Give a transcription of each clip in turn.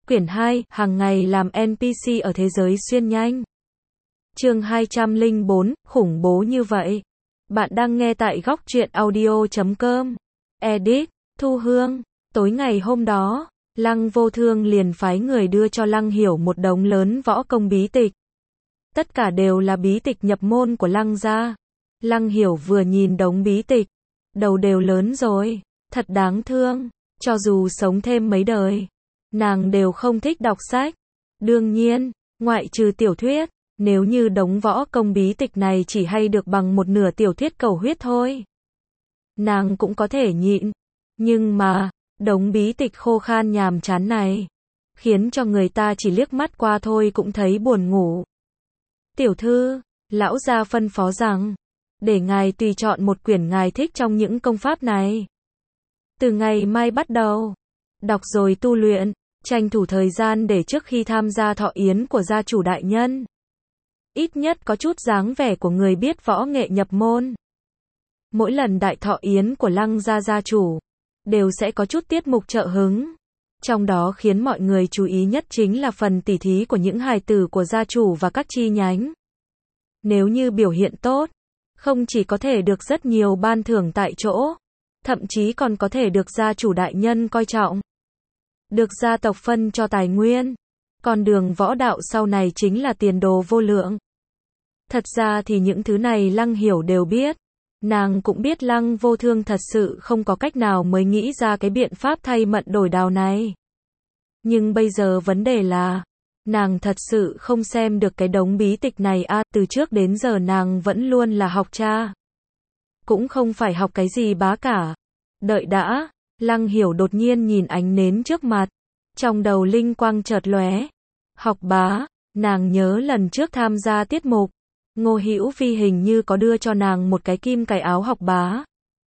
Quyển 2, hàng ngày làm NPC ở thế giới xuyên nhanh. Chương 204, khủng bố như vậy. Bạn đang nghe tại góc truyện audio.com. Edit, Thu Hương. Tối ngày hôm đó, Lăng Vô Thương liền phái người đưa cho Lăng Hiểu một đống lớn võ công bí tịch. Tất cả đều là bí tịch nhập môn của Lăng gia. Lăng Hiểu vừa nhìn đống bí tịch, đầu đều lớn rồi, thật đáng thương, cho dù sống thêm mấy đời, nàng đều không thích đọc sách. Đương nhiên, ngoại trừ tiểu thuyết, nếu như đống võ công bí tịch này chỉ hay được bằng một nửa tiểu thuyết cầu huyết thôi, nàng cũng có thể nhịn. Nhưng mà, đống bí tịch khô khan nhàm chán này, khiến cho người ta chỉ liếc mắt qua thôi cũng thấy buồn ngủ. Tiểu thư, lão gia phân phó rằng, để ngài tùy chọn một quyển ngài thích trong những công pháp này. Từ ngày mai bắt đầu, đọc rồi tu luyện, tranh thủ thời gian để trước khi tham gia thọ yến của gia chủ đại nhân, ít nhất có chút dáng vẻ của người biết võ nghệ nhập môn. Mỗi lần đại thọ yến của Lăng gia gia chủ, đều sẽ có chút tiết mục trợ hứng. Trong đó khiến mọi người chú ý nhất chính là phần tỉ thí của những hài tử của gia chủ và các chi nhánh. Nếu như biểu hiện tốt, không chỉ có thể được rất nhiều ban thưởng tại chỗ, thậm chí còn có thể được gia chủ đại nhân coi trọng, được gia tộc phân cho tài nguyên. Con đường võ đạo sau này chính là tiền đồ vô lượng. Thật ra thì những thứ này Lăng Hiểu đều biết. Nàng cũng biết Lăng Vô Thương thật sự không có cách nào mới nghĩ ra cái biện pháp thay mận đổi đào này. Nhưng bây giờ vấn đề là, nàng thật sự không xem được cái đống bí tịch này từ trước đến giờ nàng vẫn luôn là học cha. Cũng không phải học cái gì bá cả. Đợi đã, Lăng Hiểu đột nhiên nhìn ánh nến trước mặt. Trong đầu linh quang chợt lóe. Học bá, nàng nhớ lần trước tham gia tiết mục, Ngô Hữu Phi hình như có đưa cho nàng một cái kim cài áo học bá.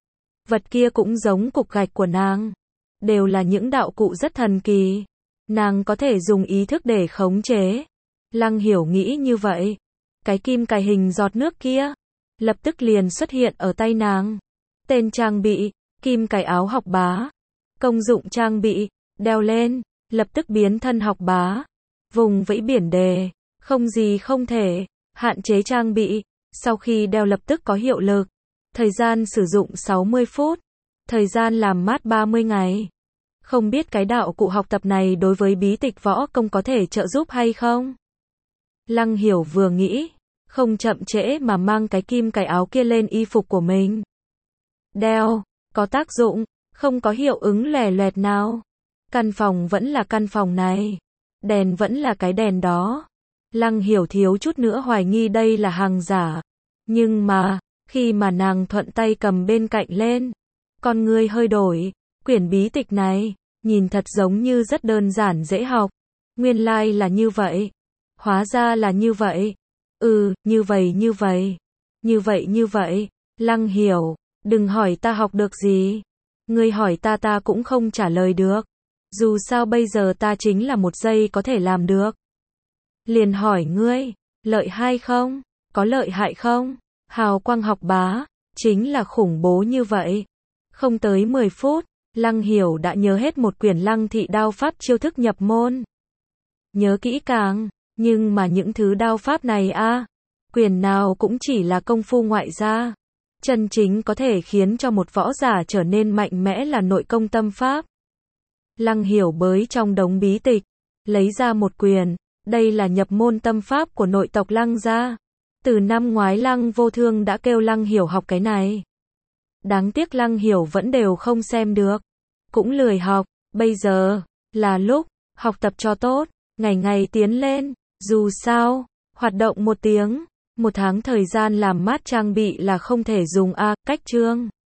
Vật kia cũng giống cục gạch của nàng. Đều là những đạo cụ rất thần kỳ. Nàng có thể dùng ý thức để khống chế. Lăng Hiểu nghĩ như vậy. Cái kim cài hình giọt nước kia, lập tức liền xuất hiện ở tay nàng. Tên trang bị, kim cài áo học bá. Công dụng trang bị, đeo lên, lập tức biến thân học bá. Vùng vẫy biển đề, không gì không thể. Hạn chế trang bị, sau khi đeo lập tức có hiệu lực. Thời gian sử dụng 60 phút. Thời gian làm mát 30 ngày. Không biết cái đạo cụ học tập này đối với bí tịch võ công có thể trợ giúp hay không? Lăng Hiểu vừa nghĩ, không chậm trễ mà mang cái kim cài áo kia lên y phục của mình. Đeo, có tác dụng, không có hiệu ứng lòe loẹt nào. Căn phòng vẫn là căn phòng này. Đèn vẫn là cái đèn đó. Lăng Hiểu thiếu chút nữa hoài nghi đây là hàng giả. Nhưng mà, khi mà nàng thuận tay cầm bên cạnh lên, con ngươi hơi đổi. Quyển bí tịch này, nhìn thật giống như rất đơn giản dễ học. Nguyên lai là như vậy. Hóa ra là như vậy. Như vậy. Như vậy. Lăng Hiểu, đừng hỏi ta học được gì. Ngươi hỏi ta cũng không trả lời được. Dù sao bây giờ ta chính là một giây có thể làm được. Liền hỏi ngươi, lợi hay không? Có lợi hại không? Hào quang học bá, chính là khủng bố như vậy. Không tới 10 phút, Lăng Hiểu đã nhớ hết một quyển Lăng thị đao pháp chiêu thức nhập môn. Nhớ kỹ càng, nhưng mà những thứ đao pháp này quyển nào cũng chỉ là công phu ngoại gia. Chân chính có thể khiến cho một võ giả trở nên mạnh mẽ là nội công tâm pháp. Lăng Hiểu bới trong đống bí tịch, lấy ra một quyển. Đây là nhập môn tâm pháp của nội tộc Lăng gia. Từ năm ngoái Lăng Vô Thương đã kêu Lăng Hiểu học cái này. Đáng tiếc Lăng Hiểu vẫn đều không xem được. Cũng lười học. Bây giờ, là lúc, học tập cho tốt. Ngày ngày tiến lên. Dù sao, hoạt động 1 tiếng. 1 tháng thời gian làm mát trang bị là không thể dùng cách chương.